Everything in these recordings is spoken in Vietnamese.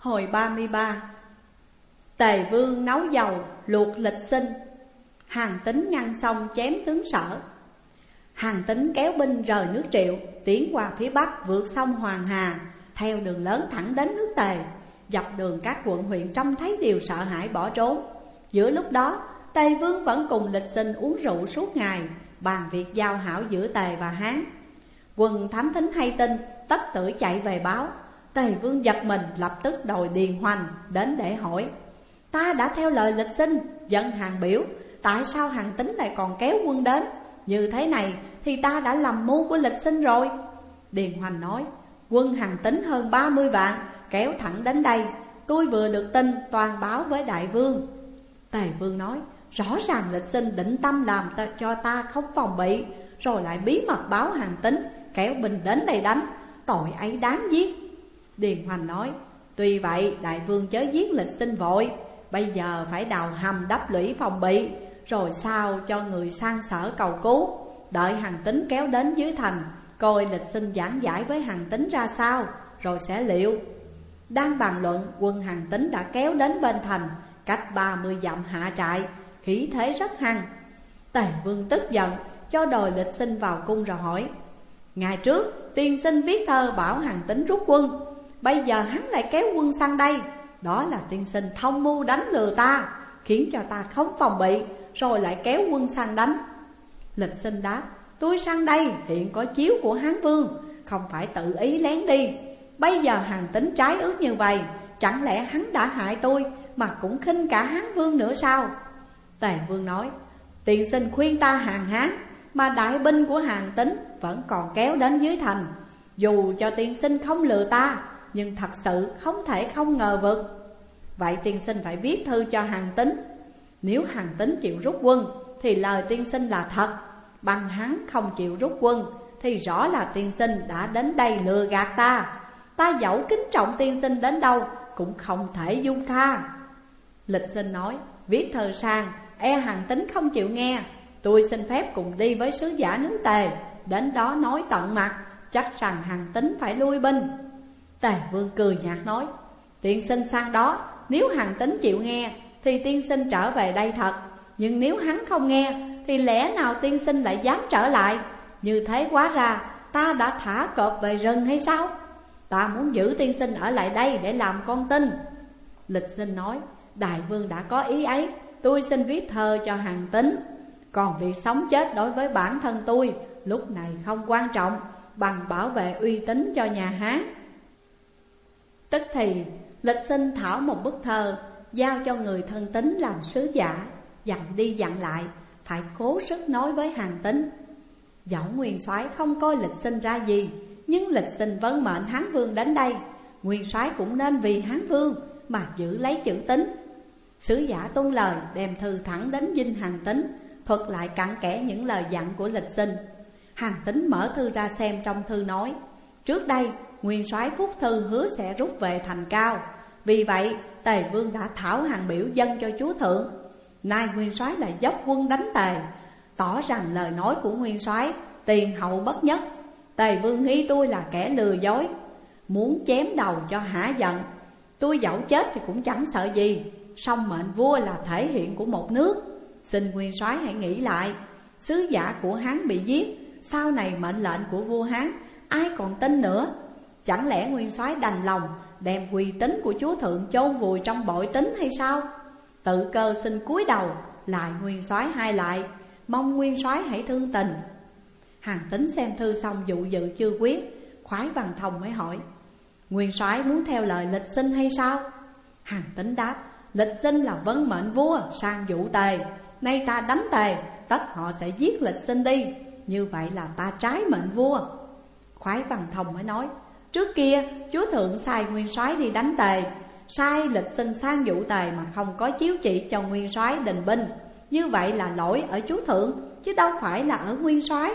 Hồi 33. Tề Vương nấu dầu luộc Lịch Sinh. Hàn Tín ngăn xong chém tướng Sở. Hàn Tín kéo binh rời nước Triệu, tiến qua phía bắc vượt sông Hoàng Hà, theo đường lớn thẳng đến nước Tề. Dọc đường các quận huyện trông thấy đều sợ hãi bỏ trốn. Giữa lúc đó Tề Vương vẫn cùng Lịch Sinh uống rượu suốt ngày, bàn việc giao hảo giữa Tề và Hán. Quân thám thính hay tin, tất tử chạy về báo. Tề Vương giật mình, lập tức đòi Điền Hoành đến để hỏi: ta đã theo lời Lịch Sinh dẫn hàng biểu, tại sao Hàn Tín lại còn kéo quân đến? Như thế này thì ta đã lầm mưu của Lịch Sinh rồi. Điền Hoành nói: quân Hàn Tín hơn 30 vạn kéo thẳng đến đây, tôi vừa được tin toàn báo với đại vương. Tề Vương nói: rõ ràng Lịch Sinh định tâm làm cho ta không phòng bị, rồi lại bí mật báo Hàn Tín kéo binh đến đây đánh, tội ấy đáng giết. Điền Hoành nói: tuy vậy đại vương chớ giết Lịch Sinh vội, bây giờ phải đào hầm đắp lũy phòng bị, rồi sao cho người sang Sở cầu cứu. Đợi Hàn Tín kéo đến dưới thành, coi Lịch Sinh giảng giải với Hàn Tín ra sao, rồi sẽ liệu. Đang bàn luận, quân Hàn Tín đã kéo đến bên thành, cách 30 dặm hạ trại, khí thế rất hăng. Tề Vương tức giận, cho đòi Lịch Sinh vào cung rồi hỏi: ngày trước tiên sinh viết thơ bảo Hàn Tín rút quân, bây giờ hắn lại kéo quân sang đây, đó là tiên sinh thông mưu đánh lừa ta, khiến cho ta không phòng bị, rồi lại kéo quân sang đánh. Lịch Sinh đáp: tôi sang đây hiện có chiếu của Hán Vương, không phải tự ý lén đi. Bây giờ Hàn Tín trái ước như vậy, chẳng lẽ hắn đã hại tôi mà cũng khinh cả Hán Vương nữa sao? Tề Vương nói: tiên sinh khuyên ta hàng Hán, mà đại binh của Hàn Tín vẫn còn kéo đến dưới thành. Dù cho tiên sinh không lừa ta, nhưng thật sự không thể không ngờ vực. Vậy tiên sinh phải viết thư cho Hàn Tín. Nếu Hàn Tín chịu rút quân thì lời tiên sinh là thật, bằng hắn không chịu rút quân thì rõ là tiên sinh đã đến đây lừa gạt ta. Ta dẫu kính trọng tiên sinh đến đâu cũng không thể dung tha. Lịch Sinh nói: viết thơ sang, e Hàn Tín không chịu nghe. Tôi xin phép cùng đi với sứ giả nước Tề, đến đó nói tận mặt, chắc rằng Hàn Tín phải lui binh. Tề Vương cười nhạt nói: tiên sinh sang đó, nếu Hàn Tín chịu nghe thì tiên sinh trở về đây thật. Nhưng nếu hắn không nghe thì lẽ nào tiên sinh lại dám trở lại? Như thế quá ra ta đã thả cọp về rừng hay sao? Ta muốn giữ tiên sinh ở lại đây để làm con tin. Lịch Sinh nói: đại vương đã có ý ấy, tôi xin viết thơ cho Hàn Tín. Còn việc sống chết đối với bản thân tôi lúc này không quan trọng bằng bảo vệ uy tín cho nhà Hán. Tức thì Lịch Sinh thảo một bức thơ, giao cho người thân Tín làm sứ giả, dặn đi dặn lại, phải cố sức nói với Hàn Tín. Dẫu nguyên soái không coi Lịch Sinh ra gì, nhưng Lịch Sinh vấn mệnh Hán Vương đến đây, nguyên soái cũng nên vì Hán Vương mà giữ lấy chữ Tín. Sứ giả tuân lời, đem thư thẳng đến dinh Hàn Tín, thuật lại cặn kẽ những lời dặn của Lịch Sinh. Hàn Tín mở thư ra xem, trong thư nói: trước đây nguyên soái Phúc Thư hứa sẽ rút về thành Cao, vì vậy Tề Vương đã thảo hàng biểu dâng cho chúa thượng. Nay nguyên soái lại dốc quân đánh Tề, tỏ rằng lời nói của nguyên soái tiền hậu bất nhất. Tề Vương nghi tôi là kẻ lừa dối, muốn chém đầu cho hả giận. Tôi dẫu chết thì cũng chẳng sợ gì, song mệnh vua là thể hiện của một nước. Xin nguyên soái hãy nghĩ lại, sứ giả của Hán bị giết, sau này mệnh lệnh của vua Hán ai còn tin nữa? Chẳng lẽ nguyên soái đành lòng đem uy tín của chúa thượng chôn vùi trong bội tín hay sao? Tự cơ xin cúi đầu lại nguyên soái hai lại, mong nguyên soái hãy thương tình. Hàn Tín xem thư xong dụ dự chưa quyết, Khoái Văn Thông mới hỏi: nguyên soái muốn theo lời Lịch Sinh hay sao? Hàn Tín đáp: Lịch Sinh là vấn mệnh vua sang dụ Tề, nay ta đánh Tề, tất họ sẽ giết Lịch Sinh đi, như vậy là ta trái mệnh vua. Khoái Văn Thông mới nói: trước kia chúa thượng sai nguyên soái đi đánh Tề, sai Lịch Sinh sang dụ Tề mà không có chiếu chỉ cho nguyên soái đình binh, như vậy là lỗi ở chúa thượng chứ đâu phải là ở nguyên soái.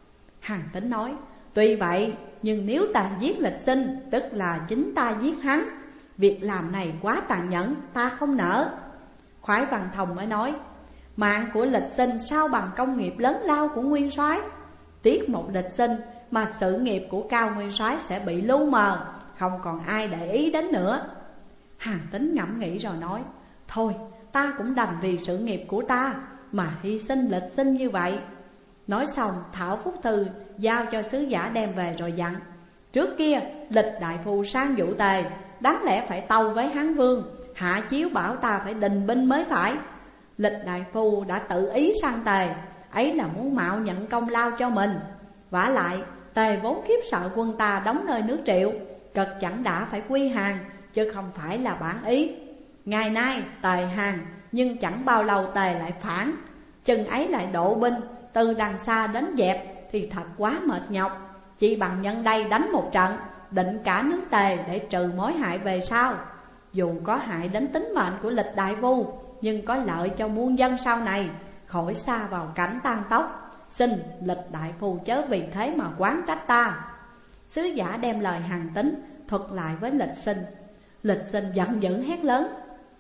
Hàn Tín nói: tuy vậy, nhưng nếu ta giết Lịch Sinh, tức là chính ta giết hắn. Việc làm này quá tàn nhẫn, ta không nỡ. Khoái Văn Thông mới nói: mạng của Lịch Sinh sao bằng công nghiệp lớn lao của nguyên soái. Tiếc một Lịch Sinh mà sự nghiệp của Cao nguyên soái sẽ bị lu mờ, không còn ai để ý đến nữa. Hàn Tín ngẫm nghĩ rồi nói: thôi, ta cũng đành vì sự nghiệp của ta mà hy sinh Lịch Sinh như vậy. Nói xong thảo phúc thư giao cho sứ giả đem về rồi dặn: trước kia Lịch đại phu sang vụ Tề, đáng lẽ phải tâu với Hán Vương, hạ chiếu bảo ta phải đình binh mới phải. Lịch đại phu đã tự ý sang Tề, ấy là muốn mạo nhận công lao cho mình. vả lại Tề vốn khiếp sợ quân ta đóng nơi nước Triệu, cực chẳng đã phải quy hàng, chứ không phải là bản ý. Ngày nay Tề hàng, nhưng chẳng bao lâu Tề lại phản, chừng ấy lại độ binh từ đằng xa đến dẹp, thì thật quá mệt nhọc. Chỉ bằng nhân đây đánh một trận, định cả nước Tề để trừ mối hại về sau. Dù có hại đến tính mệnh của Lịch đại phu, nhưng có lợi cho muôn dân sau này, khỏi xa vào cảnh tan tóc. Xin Lịch đại phu chớ vì thế mà oán trách ta. Sứ giả đem lời Hàn Tín thuật lại với Lịch Sinh. Lịch Sinh giận dữ hét lớn: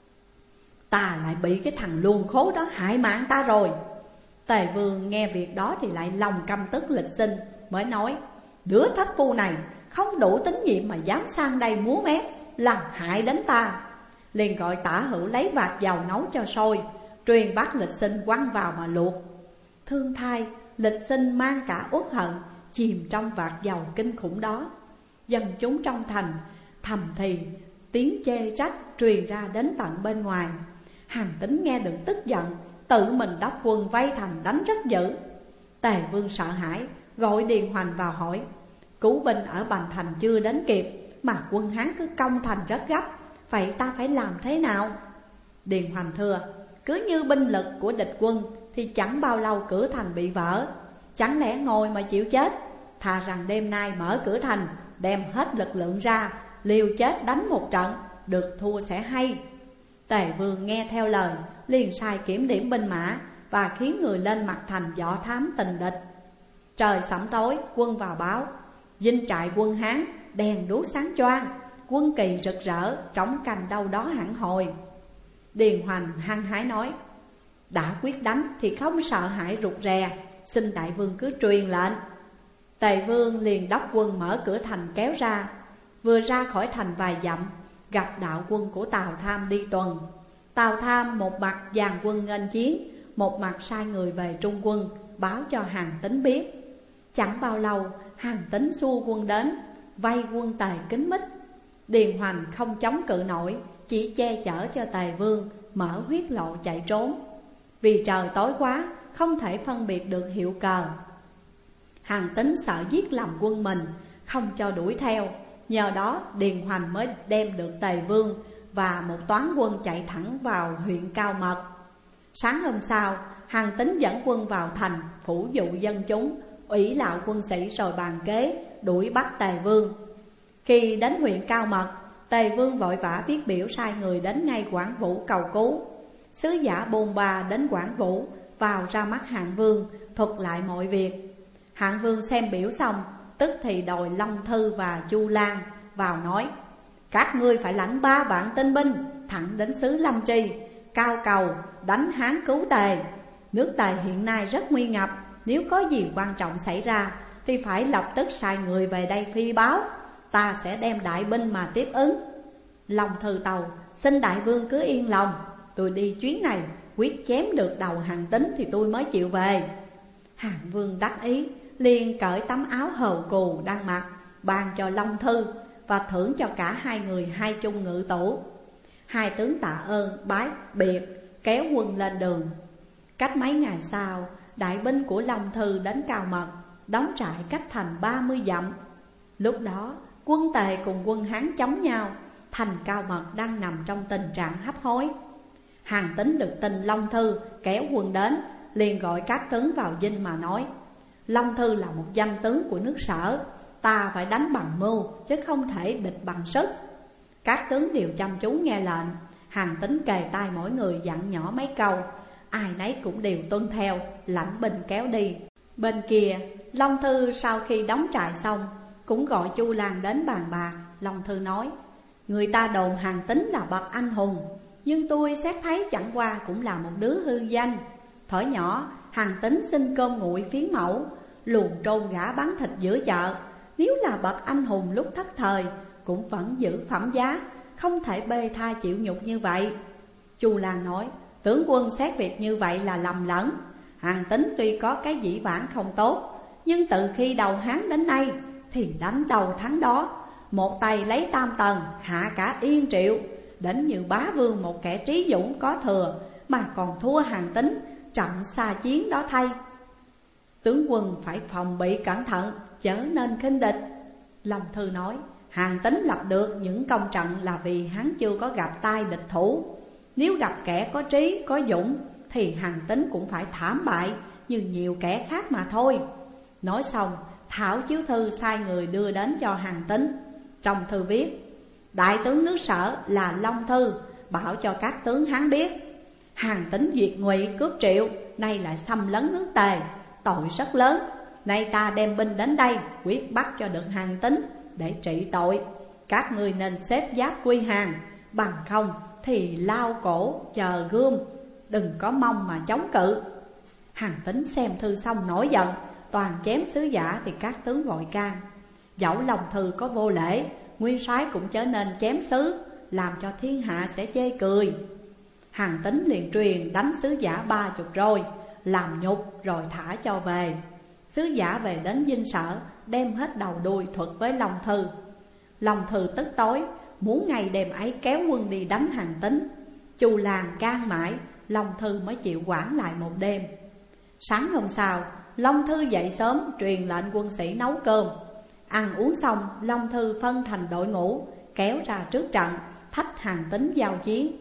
ta lại bị cái thằng luồn khố đó hại mạng ta rồi. Tề Vương nghe việc đó thì lại lòng căm tức Lịch Sinh, mới nói: đứa thất phu này không đủ tín nhiệm mà dám sang đây múa mép làm hại đến ta. Liền gọi Tả Hữu lấy vạc dầu nấu cho sôi, truyền bắt Lịch Sinh quăng vào mà luộc. Thương thai, Lịch Sinh mang cả uất hận chìm trong vạc dầu kinh khủng đó. Dân chúng trong thành thầm thì, tiếng chê trách truyền ra đến tận bên ngoài. Hàn Tín nghe được tức giận, tự mình đốc quân vây thành đánh rất dữ. Tề Vương sợ hãi, gọi Điền Hoành vào hỏi: cứu binh ở Bành Thành chưa đến kịp, mà quân Hán cứ công thành rất gấp, vậy ta phải làm thế nào? Điền Hoành thưa: cứ như binh lực của địch quân thì chẳng bao lâu cửa thành bị vỡ, chẳng lẽ ngồi mà chịu chết? Thà rằng đêm nay mở cửa thành, đem hết lực lượng ra, liều chết đánh một trận, được thua sẽ hay. Tề Vương nghe theo lời, liền sai kiểm điểm binh mã và khiến người lên mặt thành dò thám tình địch. Trời sẩm tối, quân vào báo: dinh trại quân Hán đèn đuốc sáng choang, quân kỳ rực rỡ, trống canh đâu đó hẳn hồi. Điền Hoành hăng hái nói: đã quyết đánh thì không sợ hãi rụt rè, xin đại vương cứ truyền lệnh. Tề Vương liền đốc quân mở cửa thành kéo ra. Vừa ra khỏi thành vài dặm, gặp đạo quân của Tào Tham đi tuần. Tào Tham một mặt dàn quân nghênh chiến, một mặt sai người về trung quân báo cho Hàn Tín biết. Chẳng bao lâu Hàn Tín xua quân đến, vây quân Tề kín mít. Điền Hoành không chống cự nổi, chỉ che chở cho Tề Vương mở huyết lộ chạy trốn. Vì trời tối quá, không thể phân biệt được hiệu cờ. Hàn Tín sợ giết lầm quân mình, không cho đuổi theo. Nhờ đó Điền Hoành mới đem được Tề Vương và một toán quân chạy thẳng vào huyện Cao Mật. Sáng hôm sau, Hàn Tín dẫn quân vào thành, phủ dụ dân chúng, ủy lạo quân sĩ rồi bàn kế đuổi bắt Tề Vương. Khi đến huyện Cao Mật, Tề Vương vội vã viết biểu sai người đến ngay Quảng Vũ cầu cứu. Sứ giả bôn ba đến Quảng Vũ, vào ra mắt Hạng Vương, thuật lại mọi việc. Hạng Vương xem biểu xong, tức thì đòi Long Thư và Chu Lan vào nói: các ngươi phải lãnh 3 vạn tinh binh thẳng đến xứ Lâm Tri, cao cầu đánh Hán cứu Tề. Nước Tề hiện nay rất nguy ngập, nếu có gì quan trọng xảy ra thì phải lập tức sai người về đây phi báo, ta sẽ đem đại binh mà tiếp ứng. Long Thư tàu: xin đại vương cứ yên lòng, tôi đi chuyến này quyết chém được đầu Hàn Tín thì tôi mới chịu về. Hàn Vương đắc ý, liền cởi tấm áo hầu cù đang mặc, ban cho Long Thư và thưởng cho cả hai người 2 chung ngự tủ. Hai tướng tạ ơn bái biệt, kéo quân lên đường. Cách mấy ngày sau, đại binh của Long Thư đến Cao Mật, đóng trại cách thành 30 dặm. Lúc đó quân Tề cùng quân Hán chống nhau, thành Cao Mật đang nằm trong tình trạng hấp hối. Hàn Tín được tin Long Thư kéo quân đến, liền gọi các tướng vào dinh mà nói: Long Thư là một danh tướng của nước Sở, ta phải đánh bằng mưu chứ không thể địch bằng sức. Các tướng đều chăm chú nghe lệnh. Hàn Tín kề tai mỗi người dặn nhỏ mấy câu, ai nấy cũng đều tuân theo, lãnh binh kéo đi. Bên kia Long Thư sau khi đóng trại xong, cũng gọi Chu Lan đến bàn bạc. Long Thư nói: người ta đồn Hàn Tín là bậc anh hùng, nhưng tôi xét thấy chẳng qua cũng là một đứa hư danh. Thuở nhỏ Hàn Tín xin cơm nguội phiến mẫu, luồn trôn gã bán thịt giữa chợ. Nếu là bậc anh hùng lúc thất thời, cũng vẫn giữ phẩm giá, không thể bê tha chịu nhục như vậy. Chu Lan nói, tướng quân xét việc như vậy là lầm lẫn. Hàn Tín tuy có cái dĩ vãng không tốt, nhưng từ khi đầu Hán đến nay thì đánh đầu thắng đó, một tay lấy Tam Tần, hạ cả Yên Triệu, đến như bá vương một kẻ trí dũng có thừa, mà còn thua Hàn Tín, chậm xa chiến đó thay. Tướng quân phải phòng bị cẩn thận, chớ nên khinh địch. Long Thư nói, Hàn Tín lập được những công trận là vì hắn chưa có gặp tai địch thủ. Nếu gặp kẻ có trí, có dũng thì Hàn Tín cũng phải thảm bại như nhiều kẻ khác mà thôi. Nói xong, thảo chiếu thư sai người đưa đến cho Hàn Tín. Trong thư viết, đại tướng nước Sở là Long Thư bảo cho các tướng hắn biết, Hàn Tín diệt Ngụy cướp Triệu, nay lại xâm lấn nước Tề, tội rất lớn. Nay ta đem binh đến đây, quyết bắt cho được Hàn Tín để trị tội. Các ngươi nên xếp giáp quy hàng, bằng không thì lao cổ chờ gươm, đừng có mong mà chống cự. Hàn Tín xem thư xong nổi giận, toàn chém sứ giả thì các tướng vội can. Dẫu Long Thư có vô lễ, nguyên soái cũng chớ nên chém sứ, làm cho thiên hạ sẽ chê cười. Hàn Tín liền truyền đánh sứ giả 30 roi, làm nhục rồi thả cho về. Sứ giả về đến dinh Sở, đem hết đầu đuôi thuật với Long Thư. Long Thư tức tối, muốn ngày đêm ấy kéo quân đi đánh Hàn Tín. Chu Lan can mãi, Long Thư mới chịu quản lại một đêm. Sáng hôm sau, Long Thư dậy sớm truyền lệnh quân sĩ nấu cơm. Ăn uống xong, Long Thư phân thành đội ngũ, kéo ra trước trận, thách Hàn Tín giao chiến.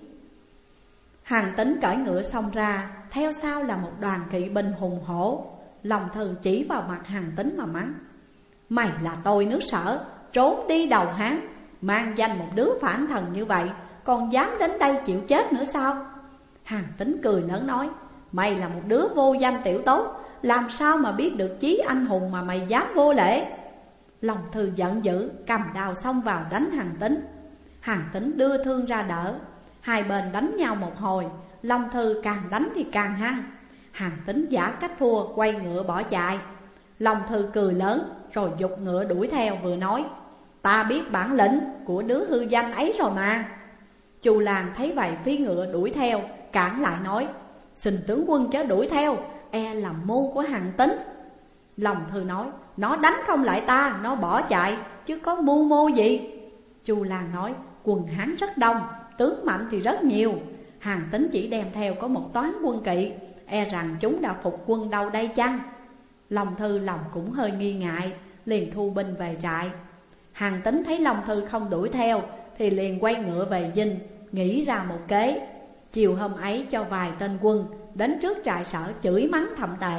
Hàn Tín cởi ngựa xông ra, theo sau là một đoàn kỵ binh hùng hổ. Long Thư chỉ vào mặt Hàn Tín mà mắng, mày là tôi nước Sở, trốn đi đầu Hán, mang danh một đứa phản thần như vậy, còn dám đến đây chịu chết nữa sao? Hàn Tín cười lớn nói, mày là một đứa vô danh tiểu tốt, làm sao mà biết được chí anh hùng mà mày dám vô lễ? Long Thư giận dữ, cầm đao xông vào đánh Hàn Tín. Hàn Tín đưa thương ra đỡ, hai bên đánh nhau một hồi. Long Thư càng đánh thì càng hăng. Hàn Tín giả cách thua, quay ngựa bỏ chạy. Long Thư cười lớn rồi giục ngựa đuổi theo, vừa nói, ta biết bản lĩnh của đứa hư danh ấy rồi mà. Chu Lan thấy vậy phi ngựa đuổi theo, cản lại nói, xin tướng quân chớ đuổi theo, e là mưu của Hàn Tín. Long Thư nói, nó đánh không lại ta, nó bỏ chạy, chứ có mưu mô gì. Chu Lan nói, quần Hán rất đông, tướng mạnh thì rất nhiều. Hàn Tín chỉ đem theo có một toán quân kỵ, e rằng chúng đã phục quân đâu đây chăng? Long Thư lòng cũng hơi nghi ngại, liền thu binh về trại. Hàn Tín thấy Long Thư không đuổi theo thì liền quay ngựa về dinh, nghĩ ra một kế. Chiều hôm ấy cho vài tên quân đến trước trại Sở chửi mắng thậm tệ.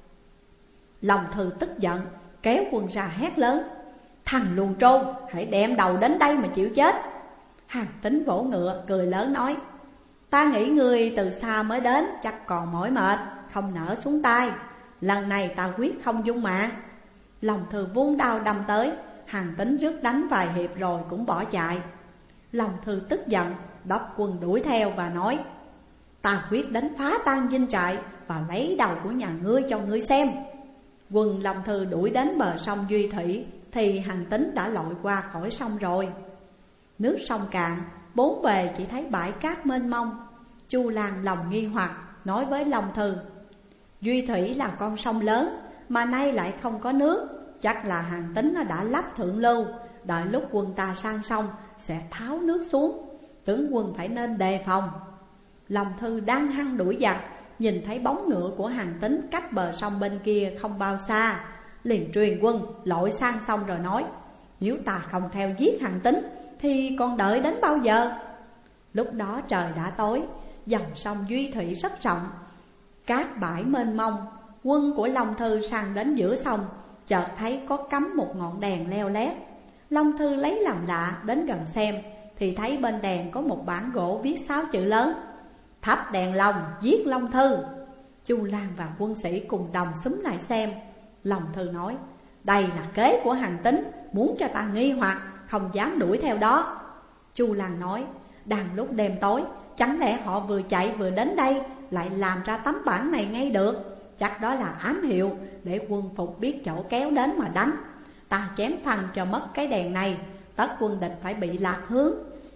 Long Thư tức giận, kéo quân ra hét lớn, thằng luồn trôn, hãy đem đầu đến đây mà chịu chết. Hàn Tín vỗ ngựa cười lớn nói, ta nghĩ ngươi từ xa mới đến, chắc còn mỏi mệt, không nỡ xuống tay. Lần này ta quyết không dung mạng. Long Thư vung đao đâm tới, Hàn Tín rước đánh vài hiệp rồi cũng bỏ chạy. Long Thư tức giận, đốc quân đuổi theo và nói, ta quyết đánh phá tan dinh trại và lấy đầu của nhà ngươi cho ngươi xem. Quân Long Thư đuổi đến bờ sông Duy Thủy thì Hàn Tín đã lội qua khỏi sông rồi. Nước sông cạn, bốn bề chỉ thấy bãi cát mênh mông. Chu Lan lòng nghi hoặc nói với Long Thư, Duy Thủy là con sông lớn mà nay lại không có nước, chắc là Hàn Tín đã lắp thượng lưu, đợi lúc quân ta sang sông sẽ tháo nước xuống. Tướng quân phải nên đề phòng. Long Thư đang hăng đuổi giặc, nhìn thấy bóng ngựa của Hàn Tín cách bờ sông bên kia không bao xa, liền truyền quân lội sang sông rồi nói, nếu ta không theo giết Hàn Tín thì còn đợi đến bao giờ? Lúc đó trời đã tối, dòng sông Duy Thủy rất rộng, cát bãi mênh mông. Quân của Long Thư sang đến giữa sông, chợt thấy có cắm một ngọn đèn leo lét. Long Thư lấy làm lạ, đến gần xem thì thấy bên đèn có một bản gỗ viết 6 chữ lớn, thắp đèn lòng giết Long Thư. Chu Lan và quân sĩ cùng đồng xúm lại xem. Long Thư nói, đây là kế của Hàn Tín, muốn cho ta nghi hoặc, không dám đuổi theo đó. Chu Lan nói, đang lúc đêm tối, chẳng lẽ họ vừa chạy vừa đến đây lại làm ra tấm bản này ngay được? Chắc đó là ám hiệu để quân phục biết chỗ kéo đến mà đánh. Ta chém phăng cho mất cái đèn này, tất quân địch phải bị lạc hướng.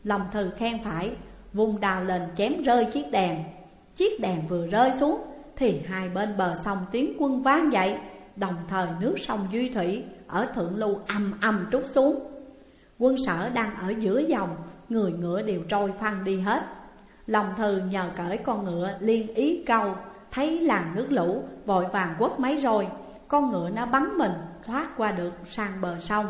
Long Thư khen phải, vung đao lên chém rơi chiếc đèn. Chiếc đèn vừa rơi xuống thì hai bên bờ sông tiếng quân vang dậy. Đồng thời nước sông Duy Thủy ở thượng lưu ầm ầm trút xuống. Quân Sở đang ở giữa dòng, người ngựa đều trôi phăng đi hết. Long Thư nhờ cởi con ngựa liên ý câu, thấy làn nước lũ vội vàng quất máy rồi, con ngựa nó bắn mình thoát qua được sang bờ sông.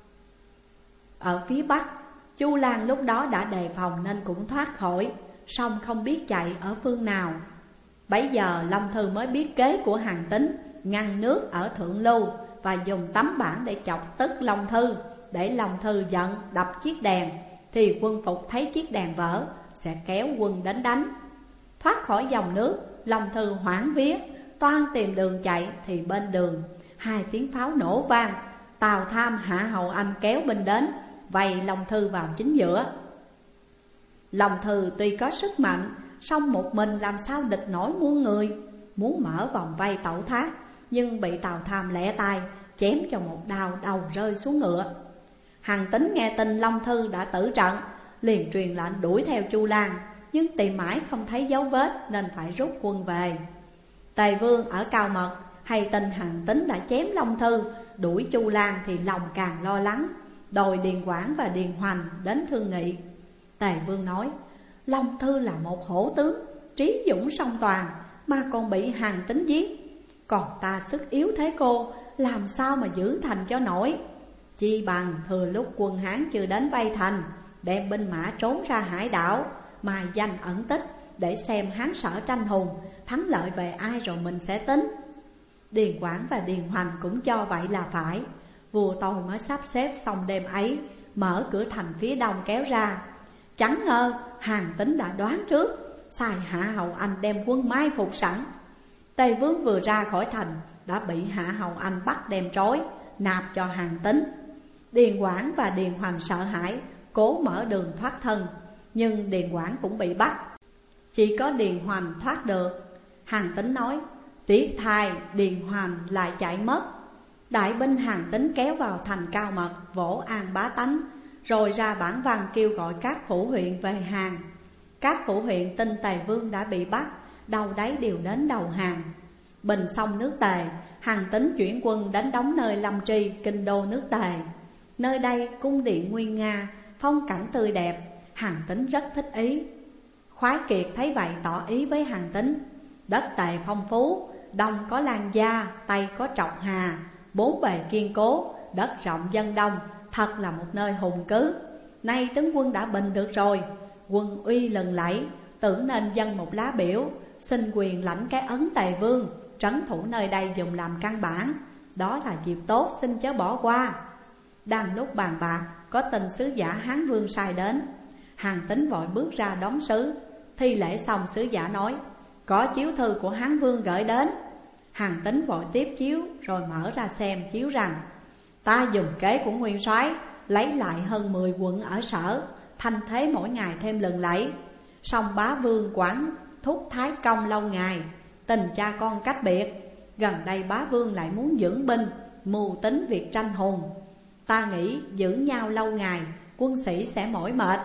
Ở phía bắc, Chu Lan lúc đó đã đề phòng nên cũng thoát khỏi, song không biết chạy ở phương nào. Bấy giờ Long Thư mới biết kế của Hàn Tín, ngăn nước ở thượng lưu và dùng tấm bảng để chọc tức Long Thư, để Long Thư giận đập chiếc đèn, thì quân Phục thấy chiếc đèn vỡ sẽ kéo quân đến đánh. Thoát khỏi dòng nước, Long Thư hoảng vía, toan tìm đường chạy thì bên đường hai tiếng pháo nổ vang. Tào Tham, Hạ Hầu Anh kéo binh đến, vây Long Thư vào chính giữa. Long Thư tuy có sức mạnh, song một mình làm sao địch nổi muôn người. Muốn mở vòng vây tẩu thoát, nhưng bị Tào Tham lẹ tay chém cho một đao, đầu rơi xuống ngựa. Hàn Tín nghe tin Long Thư đã tử trận, liền truyền lệnh đuổi theo Chu Lan, nhưng tìm mãi không thấy dấu vết nên phải rút quân về. Tề Vương ở Cao Mật hay tin Hàn Tín đã chém Long Thư, đuổi Chu Lan thì lòng càng lo lắng, đòi Điền Quảng và Điền Hoành đến thương nghị. Tề Vương nói, Long Thư là một hổ tướng, trí dũng song toàn, mà còn bị Hàn Tín giết. Còn ta sức yếu thế cô, làm sao mà giữ thành cho nổi. Chi bằng thừa lúc quân Hán chưa đến vây thành, đem binh mã trốn ra hải đảo, mai danh ẩn tích, để xem Hán Sở tranh hùng, thắng lợi về ai rồi mình sẽ tính. Điền Quảng và Điền Hoành cũng cho vậy là phải. Vua tôi mới sắp xếp xong đêm ấy, mở cửa thành phía đông kéo ra. Chẳng ngờ Hàn Tín đã đoán trước, sai Hạ Hầu Anh đem quân mai phục sẵn. Tề Vương vừa ra khỏi thành đã bị Hạ Hầu Anh bắt đem trói, nạp cho Hàn Tín. Điền Quảng và Điền Hoành sợ hãi, cố mở đường thoát thân, nhưng Điền Quảng cũng bị bắt. Chỉ có Điền Hoành thoát được. Hàn Tín nói, tiếc thay Điền Hoành lại chạy mất. Đại binh Hàn Tín kéo vào thành Cao Mật, vỗ an bá tánh, rồi ra bản văn kêu gọi các phủ huyện về hàng. Các phủ huyện tin Tề Vương đã bị bắt, đâu đấy đều đến đầu hàng. Bình xong nước Tề, Hàn Tín chuyển quân đánh đóng nơi Lâm Tri, kinh đô nước Tề. Nơi đây cung điện nguy nga, phong cảnh tươi đẹp, Hàn Tín rất thích ý. Khoái Kiệt thấy vậy tỏ ý với Hàn Tín, đất Tề phong phú, đông có Lan Gia, tây có Trọc Hà, bốn bề kiên cố, đất rộng dân đông, thật là một nơi hùng cứ. Nay tướng quân đã bình được rồi, quân uy lừng lẫy, tưởng nên dâng một lá biểu, xin quyền lãnh cái ấn Tề Vương, trấn thủ nơi đây dùng làm căn bản. Đó là dịp tốt, xin chớ bỏ qua. Đang lúc bàn bạc, có tin sứ giả Hán Vương sai đến. Hàn Tín vội bước ra đón sứ. Thi lễ xong, sứ giả nói, có chiếu thư của Hán Vương gửi đến. Hàn Tín vội tiếp chiếu, rồi mở ra xem, chiếu rằng, ta dùng kế của nguyên soái, lấy lại hơn 10 quận ở Sở, thanh thế mỗi ngày thêm lừng lẫy. Song bá vương quản thúc Thái Công lâu ngày, tình cha con cách biệt. Gần đây bá vương lại muốn dưỡng binh, mưu tính việc tranh hùng. Ta nghĩ giữ nhau lâu ngày, quân sĩ sẽ mỏi mệt,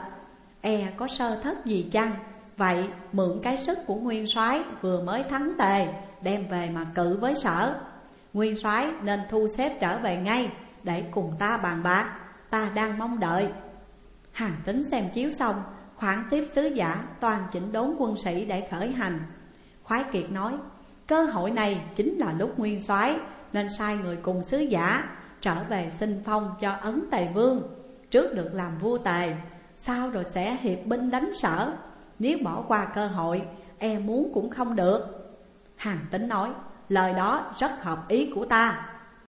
có sơ thất gì chăng? Vậy mượn cái sức của nguyên soái vừa mới thắng Tề, đem về mà cự với Sở. Nguyên soái nên thu xếp trở về ngay, để cùng ta bàn bạc, ta đang mong đợi. Hàn Tín xem chiếu xong, khoản tiếp sứ giả toàn chỉnh đốn quân sĩ để khởi hành. Khoái Kiệt nói, cơ hội này chính là lúc nguyên soái nên sai người cùng sứ giả trở về xin phong cho ấn Tề Vương, trước được làm vua Tề, sau rồi sẽ hiệp binh đánh Sở. Nếu bỏ qua cơ hội, muốn cũng không được. Hàn Tín nói, lời đó rất hợp ý của ta.